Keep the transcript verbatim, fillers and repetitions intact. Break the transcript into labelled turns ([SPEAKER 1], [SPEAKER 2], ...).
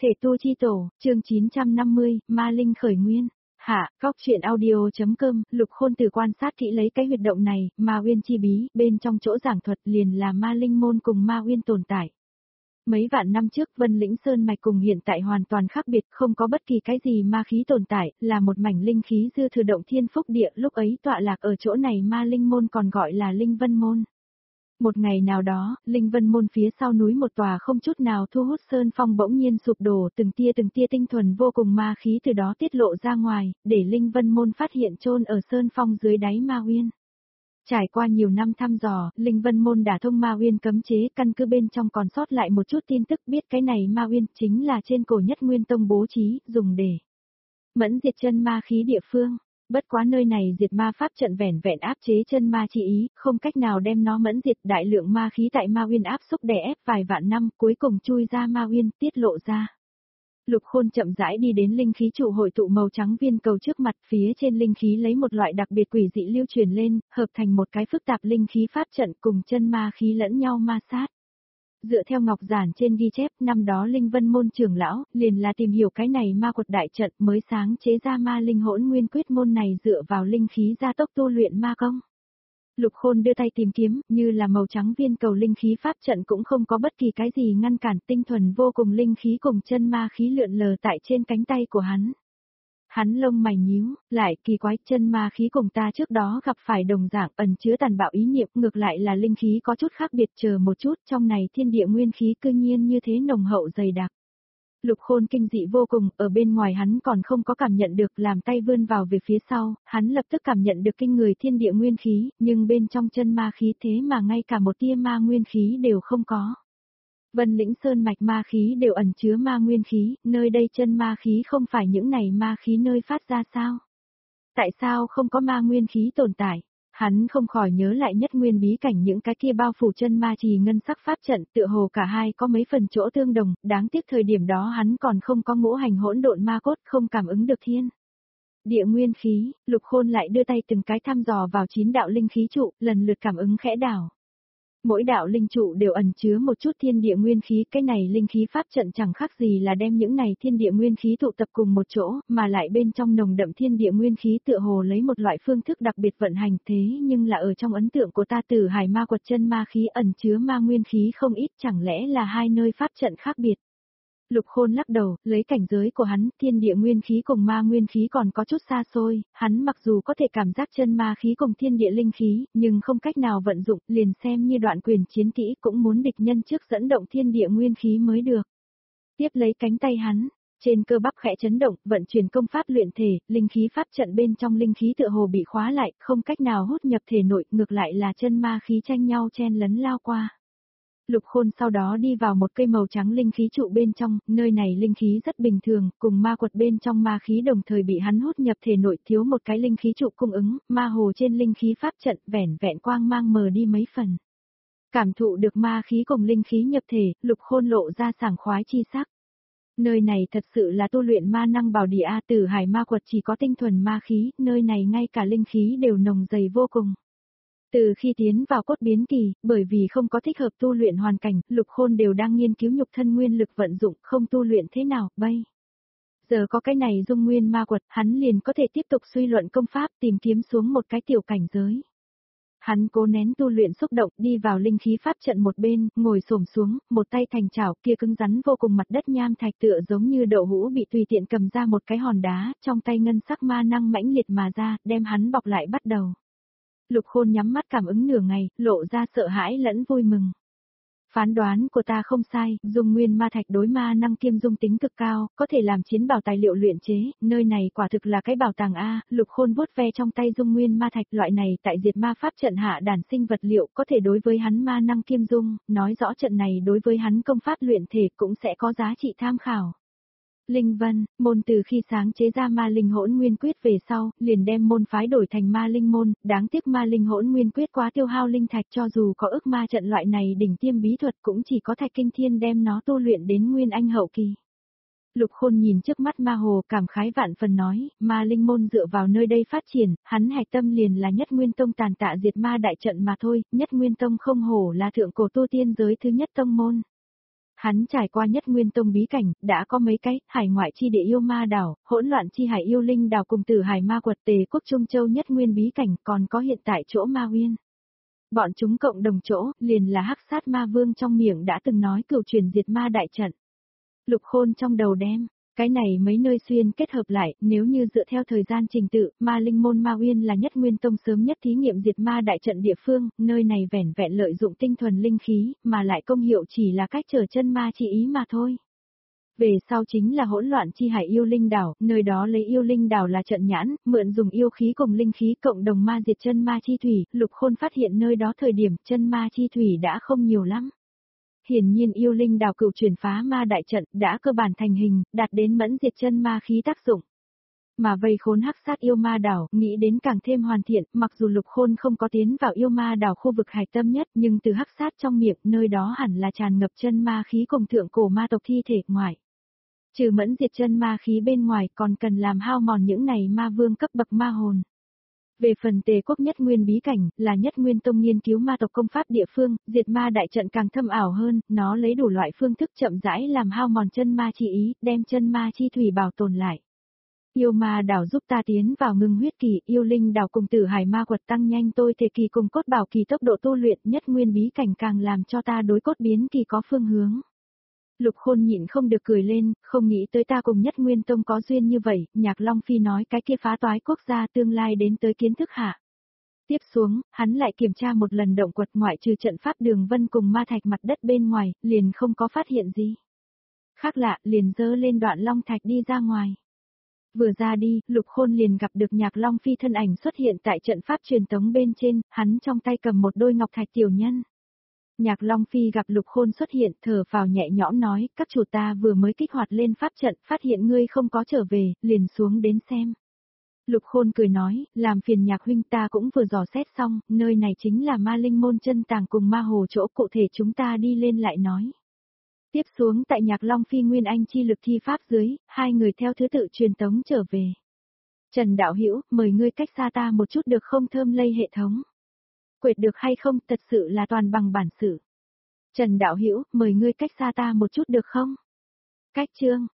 [SPEAKER 1] Thể tu chi tổ, chương chín trăm năm mươi, ma linh khởi nguyên. Hạ, góc truyện audio.com, Lục Khôn từ quan sát kỹ lấy cái huyệt động này, ma uyên chi bí, bên trong chỗ giảng thuật liền là ma linh môn cùng ma uyên tồn tại. Mấy vạn năm trước Vân Lĩnh Sơn Mạch cùng hiện tại hoàn toàn khác biệt, không có bất kỳ cái gì ma khí tồn tại, là một mảnh linh khí dư thừa động thiên phúc địa, lúc ấy tọa lạc ở chỗ này ma linh môn còn gọi là linh vân môn. Một ngày nào đó, Linh Vân Môn phía sau núi một tòa không chút nào thu hút sơn phong bỗng nhiên sụp đổ, từng tia từng tia tinh thuần vô cùng ma khí từ đó tiết lộ ra ngoài, để Linh Vân Môn phát hiện chôn ở sơn phong dưới đáy ma uyên. Trải qua nhiều năm thăm dò, Linh Vân Môn đã thông ma uyên cấm chế, căn cứ bên trong còn sót lại một chút tin tức, biết cái này ma uyên chính là trên cổ Nhất Nguyên Tông bố trí, dùng để mẫn diệt chân ma khí địa phương. Bất quá nơi này diệt ma pháp trận vẻn vẹn áp chế chân ma chi ý, không cách nào đem nó mẫn diệt, đại lượng ma khí tại ma uyên áp xúc đè ép vài vạn năm, cuối cùng chui ra ma uyên, tiết lộ ra. Lục Khôn chậm rãi đi đến linh khí trụ hội tụ màu trắng viên cầu trước mặt, phía trên linh khí lấy một loại đặc biệt quỷ dị lưu truyền lên, hợp thành một cái phức tạp linh khí pháp trận cùng chân ma khí lẫn nhau ma sát. Dựa theo ngọc giản trên ghi chép, năm đó Linh Vân Môn trưởng lão, liền là tìm hiểu cái này ma quật đại trận mới sáng chế ra ma linh hỗn nguyên quyết môn này dựa vào linh khí gia tốc tu luyện ma công. Lục Khôn đưa tay tìm kiếm, như là màu trắng viên cầu linh khí pháp trận cũng không có bất kỳ cái gì ngăn cản, tinh thuần vô cùng linh khí cùng chân ma khí lượn lờ tại trên cánh tay của hắn. Hắn lông mày nhíu, lại kỳ quái, chân ma khí cùng ta trước đó gặp phải đồng dạng ẩn chứa tàn bạo ý niệm, ngược lại là linh khí có chút khác biệt, chờ một chút, trong này thiên địa nguyên khí cư nhiên như thế nồng hậu dày đặc. Lục Khôn kinh dị vô cùng, ở bên ngoài hắn còn không có cảm nhận được, làm tay vươn vào về phía sau, hắn lập tức cảm nhận được kinh người thiên địa nguyên khí, nhưng bên trong chân ma khí thế mà ngay cả một tia ma nguyên khí đều không có. Vân Lĩnh Sơn Mạch ma khí đều ẩn chứa ma nguyên khí, nơi đây chân ma khí không phải những này ma khí nơi phát ra sao? Tại sao không có ma nguyên khí tồn tại? Hắn không khỏi nhớ lại Nhất Nguyên bí cảnh những cái kia bao phủ chân ma trì ngân sắc pháp trận, tựa hồ cả hai có mấy phần chỗ tương đồng, đáng tiếc thời điểm đó hắn còn không có ngũ hành hỗn độn ma cốt, không cảm ứng được thiên địa nguyên khí. Lục Khôn lại đưa tay từng cái thăm dò vào chín đạo linh khí trụ, lần lượt cảm ứng khẽ đảo. Mỗi đạo linh trụ đều ẩn chứa một chút thiên địa nguyên khí, cái này linh khí pháp trận chẳng khác gì là đem những này thiên địa nguyên khí tụ tập cùng một chỗ, mà lại bên trong nồng đậm thiên địa nguyên khí tựa hồ lấy một loại phương thức đặc biệt vận hành, thế nhưng là ở trong ấn tượng của ta Tử Hải ma quật chân ma khí ẩn chứa ma nguyên khí không ít, chẳng lẽ là hai nơi pháp trận khác biệt. Lục Khôn lắc đầu, lấy cảnh giới của hắn, thiên địa nguyên khí cùng ma nguyên khí còn có chút xa xôi, hắn mặc dù có thể cảm giác chân ma khí cùng thiên địa linh khí, nhưng không cách nào vận dụng, liền xem như đoạn quyền chiến kỹ cũng muốn địch nhân trước dẫn động thiên địa nguyên khí mới được. Tiếp lấy cánh tay hắn, trên cơ bắp khẽ chấn động, vận chuyển công pháp luyện thể, linh khí pháp trận bên trong linh khí tựa hồ bị khóa lại, không cách nào hút nhập thể nội, ngược lại là chân ma khí tranh nhau chen lấn lao qua. Lục Khôn sau đó đi vào một cây màu trắng linh khí trụ bên trong, nơi này linh khí rất bình thường, cùng ma quật bên trong ma khí đồng thời bị hắn hút nhập thể nội, thiếu một cái linh khí trụ cung ứng, ma hồ trên linh khí pháp trận vẻn vẹn quang mang mờ đi mấy phần. Cảm thụ được ma khí cùng linh khí nhập thể, Lục Khôn lộ ra sảng khoái chi sắc. Nơi này thật sự là tu luyện ma năng bảo địa a, Tử Hải ma quật chỉ có tinh thuần ma khí, nơi này ngay cả linh khí đều nồng dày vô cùng. Từ khi tiến vào cốt biến kỳ, bởi vì không có thích hợp tu luyện hoàn cảnh, Lục Khôn đều đang nghiên cứu nhục thân nguyên lực vận dụng, không tu luyện thế nào, bây giờ có cái này dung nguyên ma quật, hắn liền có thể tiếp tục suy luận công pháp, tìm kiếm xuống một cái tiểu cảnh giới. Hắn cố nén tu luyện xúc động, đi vào linh khí pháp trận một bên, ngồi xổm xuống, một tay thành chảo, kia cứng rắn vô cùng mặt đất nham thạch tựa giống như đậu hũ bị tùy tiện cầm ra một cái hòn đá, trong tay ngân sắc ma năng mãnh liệt mà ra, đem hắn bọc lại bắt đầu. Lục Khôn nhắm mắt cảm ứng nửa ngày, lộ ra sợ hãi lẫn vui mừng. Phán đoán của ta không sai, dung nguyên ma thạch đối ma năng kiêm dung tính cực cao, có thể làm chiến bảo tài liệu luyện chế, nơi này quả thực là cái bảo tàng A. Lục Khôn vuốt ve trong tay dung nguyên ma thạch, loại này tại diệt ma pháp trận hạ đản sinh vật liệu có thể đối với hắn ma năng kiêm dung, nói rõ trận này đối với hắn công pháp luyện thể cũng sẽ có giá trị tham khảo. Linh Vân, môn từ khi sáng chế ra ma linh hỗn nguyên quyết về sau, liền đem môn phái đổi thành ma linh môn, đáng tiếc ma linh hỗn nguyên quyết quá tiêu hao linh thạch, cho dù có ức ma trận loại này đỉnh tiêm bí thuật cũng chỉ có Thạch Kinh Thiên đem nó tu luyện đến nguyên anh hậu kỳ. Lục Khôn nhìn trước mắt ma hồ cảm khái vạn phần nói, ma linh môn dựa vào nơi đây phát triển, hắn hạch tâm liền là Nhất Nguyên Tông tàn tạ diệt ma đại trận mà thôi, Nhất Nguyên Tông không hổ là thượng cổ tu tiên giới thứ nhất tông môn. Hắn trải qua Nhất Nguyên Tông bí cảnh, đã có mấy cái, hải ngoại chi địa yêu ma đảo, hỗn loạn chi hải yêu linh đảo cùng Tử Hải ma quật, Tề quốc Trung Châu Nhất Nguyên bí cảnh, còn có hiện tại chỗ Ma Uyên. Bọn chúng cộng đồng chỗ, liền là Hắc Sát Ma Vương trong miệng đã từng nói cửu truyền diệt ma đại trận. Lục Khôn trong đầu đem, cái này mấy nơi xuyên kết hợp lại, nếu như dựa theo thời gian trình tự, Ma Linh môn Ma Uyên là Nhất Nguyên Tông sớm nhất thí nghiệm diệt ma đại trận địa phương, nơi này vẻn vẹn lợi dụng tinh thuần linh khí, mà lại công hiệu chỉ là cách trở chân ma chi ý mà thôi. Về sau chính là hỗn loạn chi hải yêu linh đảo, nơi đó lấy yêu linh đảo là trận nhãn, mượn dùng yêu khí cùng linh khí cộng đồng ma diệt chân ma chi thủy, Lục Khôn phát hiện nơi đó thời điểm chân ma chi thủy đã không nhiều lắm. Hiển nhiên yêu linh đảo cựu truyền phá ma đại trận đã cơ bản thành hình, đạt đến mẫn diệt chân ma khí tác dụng. Mà vây khốn Hắc Sát yêu ma đảo, nghĩ đến càng thêm hoàn thiện, mặc dù Lục Khôn không có tiến vào yêu ma đảo khu vực hải tâm nhất, nhưng từ Hắc Sát trong miệng, nơi đó hẳn là tràn ngập chân ma khí cùng thượng cổ ma tộc thi thể ngoài. Trừ mẫn diệt chân ma khí bên ngoài còn cần làm hao mòn những này ma vương cấp bậc ma hồn. Về phần Tề quốc Nhất Nguyên bí cảnh, là Nhất Nguyên Tông nghiên cứu ma tộc công pháp địa phương, diệt ma đại trận càng thâm ảo hơn, nó lấy đủ loại phương thức chậm rãi làm hao mòn chân ma chi ý, đem chân ma chi thủy bảo tồn lại. Yêu ma đảo giúp ta tiến vào ngưng huyết kỳ, yêu linh đảo cùng Tử Hải ma quật tăng nhanh tôi thể kỳ cùng cốt bảo kỳ tốc độ tu luyện, Nhất Nguyên bí cảnh càng làm cho ta đối cốt biến kỳ có phương hướng. Lục Khôn nhịn không được cười lên, không nghĩ tới ta cùng Nhất Nguyên Tông có duyên như vậy, Nhạc Long Phi nói cái kia phá toái quốc gia tương lai đến tới kiến thức hạ. Tiếp xuống, hắn lại kiểm tra một lần động quật ngoại trừ trận pháp đường vân cùng ma thạch mặt đất bên ngoài, liền không có phát hiện gì. Khác lạ, liền dơ lên đoạn long thạch đi ra ngoài. Vừa ra đi, Lục Khôn liền gặp được Nhạc Long Phi thân ảnh xuất hiện tại trận pháp truyền tống bên trên, hắn trong tay cầm một đôi ngọc thạch tiểu nhân. Nhạc Long Phi gặp Lục Khôn xuất hiện, thở vào nhẹ nhõm nói, các chủ ta vừa mới kích hoạt lên pháp trận, phát hiện ngươi không có trở về, liền xuống đến xem. Lục Khôn cười nói, làm phiền Nhạc huynh, ta cũng vừa dò xét xong, nơi này chính là Ma Linh môn chân tàng cùng ma hồ chỗ, cụ thể chúng ta đi lên lại nói. Tiếp xuống tại Nhạc Long Phi nguyên anh chi lực thi pháp dưới, hai người theo thứ tự truyền tống trở về. Trần đạo hữu, mời ngươi cách xa ta một chút được không, thơm lây hệ thống. Quệt được hay không, thật sự là toàn bằng bản sự. Trần đạo hữu, mời ngươi cách xa ta một chút được không? Cách chương.